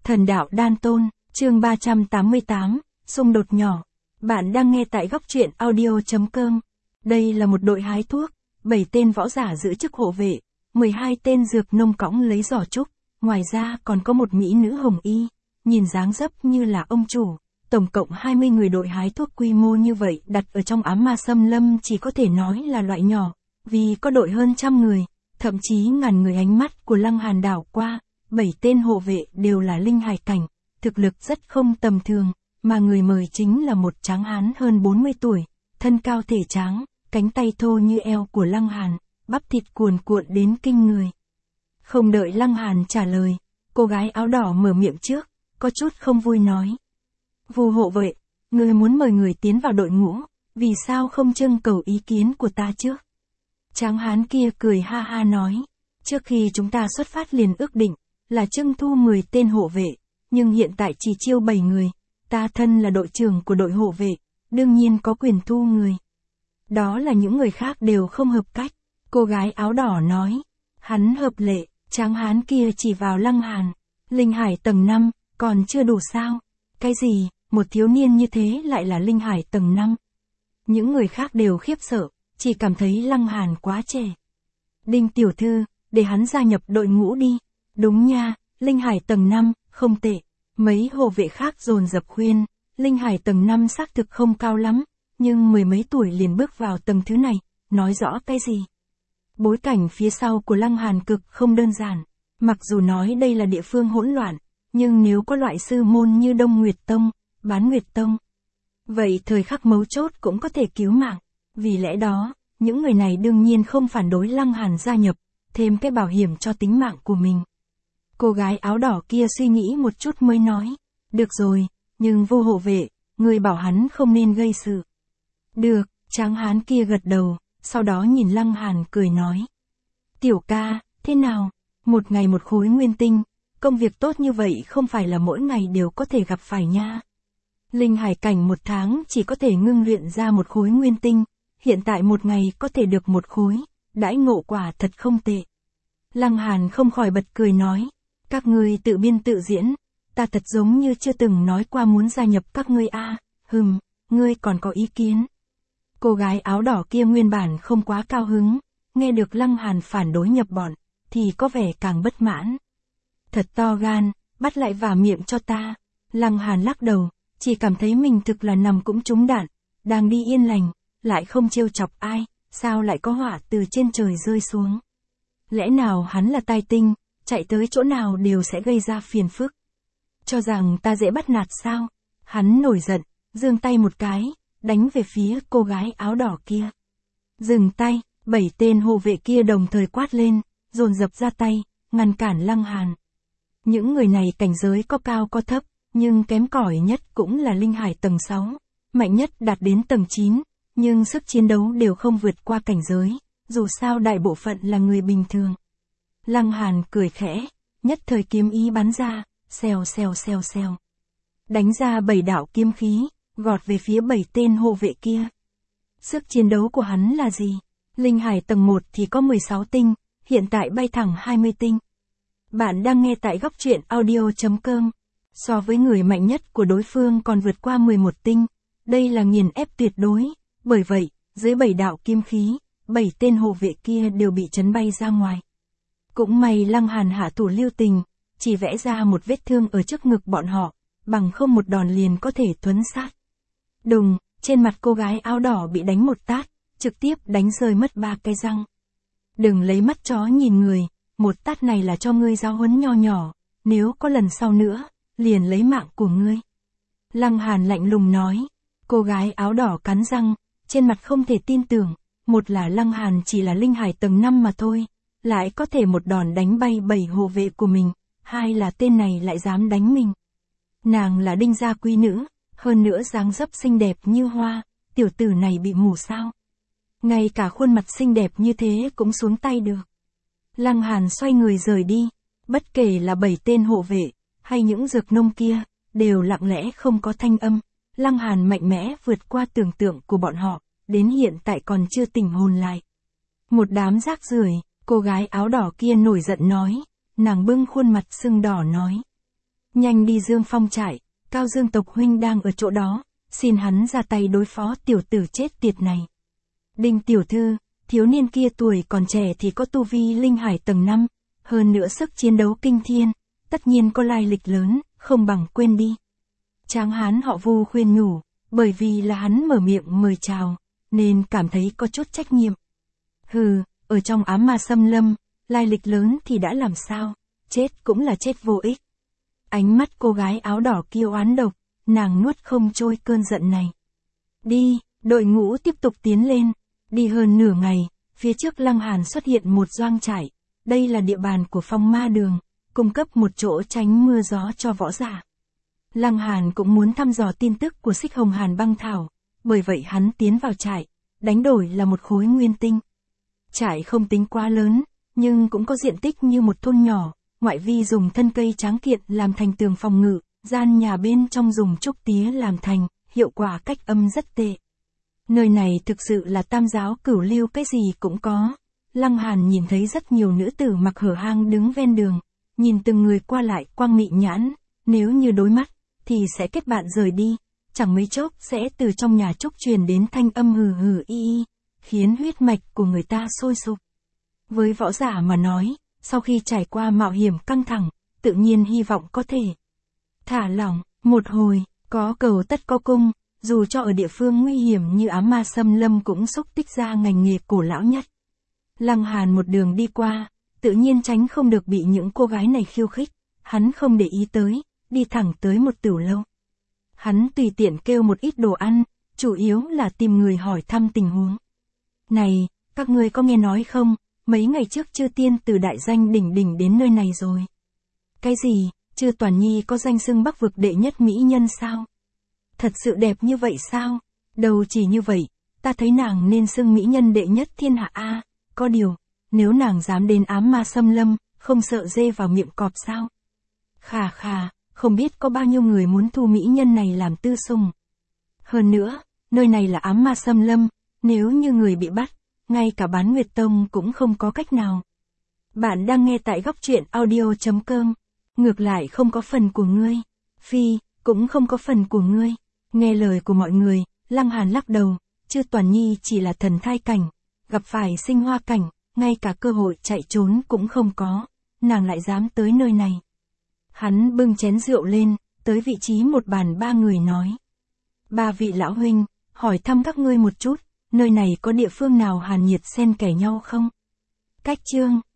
Thần đạo đan tôn, chương 388, xung đột nhỏ. Bạn đang nghe tại góc truyện audio.com. Đây là một đội hái thuốc, 7 tên võ giả giữ chức hộ vệ, 12 tên dược nông cõng lấy giỏ trúc, ngoài ra còn có một mỹ nữ hồng y, nhìn dáng dấp như là ông chủ. Tổng cộng 20 người. Đội hái thuốc quy mô như vậy đặt ở trong ám ma xâm lâm chỉ có thể nói là loại nhỏ, vì có đội hơn trăm người, thậm chí ngàn người. Ánh mắt của Lăng Hàn đảo qua, 7 tên hộ vệ đều là linh hải cảnh, thực lực rất không tầm thường, mà người mời chính là một tráng hán hơn 40 tuổi, thân cao thể tráng, cánh tay thô như eo của Lăng Hàn, bắp thịt cuồn cuộn đến kinh người. Không đợi Lăng Hàn trả lời, cô gái áo đỏ mở miệng trước, có chút không vui nói. Vu hộ vệ, người muốn mời người tiến vào đội ngũ, vì sao không trưng cầu ý kiến của ta trước? Tráng hán kia cười ha ha nói, trước khi chúng ta xuất phát liền ước định, là trưng thu 10 tên hộ vệ, nhưng hiện tại chỉ chiêu 7 người, ta thân là đội trưởng của đội hộ vệ, đương nhiên có quyền thu người. Đó là những người khác đều không hợp cách, cô gái áo đỏ nói, hắn hợp lệ. Tráng hán kia chỉ vào Lăng Hàn, linh hải tầng 5, còn chưa đủ sao? Cái gì, một thiếu niên như thế lại là linh hải tầng 5? Những người khác đều khiếp sợ, chỉ cảm thấy Lăng Hàn quá trẻ. Đinh tiểu thư, để hắn gia nhập đội ngũ đi. Đúng nha, linh hải tầng 5, không tệ. Mấy hộ vệ khác dồn dập khuyên, linh hải tầng 5 xác thực không cao lắm, nhưng mười mấy tuổi liền bước vào tầng thứ này, nói rõ cái gì? Bối cảnh phía sau của Lăng Hàn cực không đơn giản, mặc dù nói đây là địa phương hỗn loạn, nhưng nếu có loại sư môn như Đông Nguyệt Tông, Bán Nguyệt Tông, vậy thời khắc mấu chốt cũng có thể cứu mạng. Vì lẽ đó, những người này đương nhiên không phản đối Lăng Hàn gia nhập, thêm cái bảo hiểm cho tính mạng của mình. Cô gái áo đỏ kia suy nghĩ một chút mới nói, được rồi, nhưng Vu hộ vệ, người bảo hắn không nên gây sự. Được, tráng hán kia gật đầu, sau đó nhìn Lăng Hàn cười nói. Tiểu ca, thế nào? Một ngày một khối nguyên tinh, công việc tốt như vậy không phải là mỗi ngày đều có thể gặp phải nha. Linh hải cảnh một tháng chỉ có thể ngưng luyện ra một khối nguyên tinh, hiện tại một ngày có thể được một khối, đãi ngộ quả thật không tệ. Lăng Hàn không khỏi bật cười nói, các ngươi tự biên tự diễn, ta thật giống như chưa từng nói qua muốn gia nhập các ngươi a. Ngươi còn có ý kiến? Cô gái áo đỏ kia nguyên bản không quá cao hứng, nghe được Lăng Hàn phản đối nhập bọn, thì có vẻ càng bất mãn. Thật to gan, bắt lại vả miệng cho ta. Lăng Hàn lắc đầu, chỉ cảm thấy mình thực là nằm cũng trúng đạn, đang đi yên lành, lại không trêu chọc ai, sao lại có họa từ trên trời rơi xuống. Lẽ nào hắn là tai tinh, chạy tới chỗ nào đều sẽ gây ra phiền phức. Cho rằng ta dễ bắt nạt sao? Hắn nổi giận, giương tay một cái, đánh về phía cô gái áo đỏ kia. Dừng tay, 7 tên hộ vệ kia đồng thời quát lên, dồn dập ra tay, ngăn cản Lăng Hàn. Những người này cảnh giới có cao có thấp, nhưng kém cỏi nhất cũng là linh hải tầng 6, mạnh nhất đạt đến tầng 9, nhưng sức chiến đấu đều không vượt qua cảnh giới, dù sao đại bộ phận là người bình thường. Lăng Hàn cười khẽ, nhất thời kiếm ý bắn ra, xèo xèo xèo xèo. Đánh ra 7 đạo kiếm khí, gọt về phía 7 tên hộ vệ kia. Sức chiến đấu của hắn là gì? Linh hải tầng 1 thì có 16 tinh, hiện tại bay thẳng 20 tinh. Bạn đang nghe tại góc truyện audio.com. So với người mạnh nhất của đối phương còn vượt qua 11 tinh, đây là nghiền ép tuyệt đối, bởi vậy, dưới 7 đạo kiếm khí, 7 tên hộ vệ kia đều bị chấn bay ra ngoài. Cũng may Lăng Hàn hạ thủ lưu tình, chỉ vẽ ra một vết thương ở trước ngực bọn họ, bằng không một đòn liền có thể thuấn sát. Đùng, trên mặt cô gái áo đỏ bị đánh một tát, trực tiếp đánh rơi mất 3 cái răng. Đừng lấy mắt chó nhìn người, một tát này là cho ngươi giáo huấn nho nhỏ, nếu có lần sau nữa, liền lấy mạng của ngươi. Lăng Hàn lạnh lùng nói, cô gái áo đỏ cắn răng, trên mặt không thể tin tưởng, một là Lăng Hàn chỉ là linh hải tầng 5 mà thôi, lại có thể một đòn đánh bay 7 hộ vệ của mình, hai là tên này lại dám đánh mình. Nàng là Đinh gia quý nữ, hơn nữa dáng dấp xinh đẹp như hoa, tiểu tử này bị mù sao? Ngay cả khuôn mặt xinh đẹp như thế cũng xuống tay được. Lăng Hàn xoay người rời đi, bất kể là 7 tên hộ vệ, hay những dược nông kia, đều lặng lẽ không có thanh âm. Lăng Hàn mạnh mẽ vượt qua tưởng tượng của bọn họ, đến hiện tại còn chưa tỉnh hồn lại. Một đám rác rưởi, cô gái áo đỏ kia nổi giận nói, nàng bưng khuôn mặt sưng đỏ nói. Nhanh đi Dương Phong trại, Cao Dương tộc huynh đang ở chỗ đó, xin hắn ra tay đối phó tiểu tử chết tiệt này. Đinh tiểu thư, thiếu niên kia tuổi còn trẻ thì có tu vi linh hải tầng 5, hơn nữa sức chiến đấu kinh thiên, tất nhiên có lai lịch lớn, không bằng quên đi. Tráng hán họ Vu khuyên nhủ, bởi vì là hắn mở miệng mời chào, nên cảm thấy có chút trách nhiệm. Hừ, ở trong ám ma xâm lâm, lai lịch lớn thì đã làm sao, chết cũng là chết vô ích. Ánh mắt cô gái áo đỏ kia oán độc, nàng nuốt không trôi cơn giận này. Đi, đội ngũ tiếp tục tiến lên, đi hơn nửa ngày, phía trước Lăng Hàn xuất hiện một doanh trại, đây là địa bàn của Phong Ma Đường, cung cấp một chỗ tránh mưa gió cho võ giả. Lăng Hàn cũng muốn thăm dò tin tức của Xích Hồng Hàn băng thảo, bởi vậy hắn tiến vào trại, đánh đổi là một khối nguyên tinh. Trại không tính quá lớn, nhưng cũng có diện tích như một thôn nhỏ, ngoại vi dùng thân cây tráng kiện làm thành tường phòng ngự, gian nhà bên trong dùng trúc tía làm thành, hiệu quả cách âm rất tệ. Nơi này thực sự là tam giáo cửu lưu, cái gì cũng có. Lăng Hàn nhìn thấy rất nhiều nữ tử mặc hở hang đứng ven đường, nhìn từng người qua lại quang mị nhãn, nếu như đối mắt, thì sẽ kết bạn rời đi, chẳng mấy chốc sẽ từ trong nhà trúc truyền đến thanh âm hừ hừ y y, khiến huyết mạch của người ta sôi sục. Với võ giả mà nói, sau khi trải qua mạo hiểm căng thẳng, tự nhiên hy vọng có thể thả lỏng, một hồi, có cầu tất có cung, dù cho ở địa phương nguy hiểm như ám ma xâm lâm cũng xúc tích ra ngành nghề cổ lão nhất. Lăng Hàn một đường đi qua, tự nhiên tránh không được bị những cô gái này khiêu khích, hắn không để ý tới, đi thẳng tới một tửu lâu. Hắn tùy tiện kêu một ít đồ ăn, chủ yếu là tìm người hỏi thăm tình huống. Này, các ngươi có nghe nói không, mấy ngày trước Chư Tiên từ đại danh đỉnh đỉnh đến nơi này rồi. Cái gì, Chư Toàn Nhi có danh xưng Bắc vực đệ nhất mỹ nhân sao? Thật sự đẹp như vậy sao? Đâu chỉ như vậy, ta thấy nàng nên xưng mỹ nhân đệ nhất thiên hạ a. Có điều, nếu nàng dám đến ám ma xâm lâm, không sợ dê vào miệng cọp sao? Khà khà, không biết có bao nhiêu người muốn thu mỹ nhân này làm tư sùng. Hơn nữa, nơi này là ám ma xâm lâm, nếu như người bị bắt, ngay cả Bán Nguyệt Tông cũng không có cách nào. Bạn đang nghe tại góc truyện audio.com. Ngược lại không có phần của ngươi. Phi, cũng không có phần của ngươi. Nghe lời của mọi người, Lăng Hàn lắc đầu, Chư Toàn Nhi chỉ là thần thai cảnh, gặp phải sinh hoa cảnh, ngay cả cơ hội chạy trốn cũng không có, nàng lại dám tới nơi này. Hắn bưng chén rượu lên, tới vị trí một bàn ba người nói. Ba vị lão huynh, hỏi thăm các ngươi một chút, nơi này có địa phương nào hàn nhiệt xen kẽ nhau không? Cách chương